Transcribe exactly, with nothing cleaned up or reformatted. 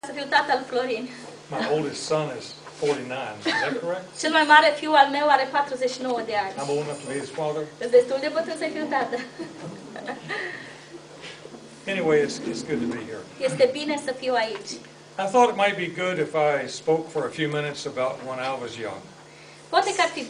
Să fiu tata lui Florin. My oldest son is forty-nine. Is that correct? Cel mai mare fiu al meu are patruzeci și nouă de ani. I'm old enough to be his father. Sunt destul de bătrân să fiu tată. Anyway, it's, it's good to be here. Este bine să fiu aici. I thought it might be good if I spoke for a few minutes about when I was young. Poate că ar fi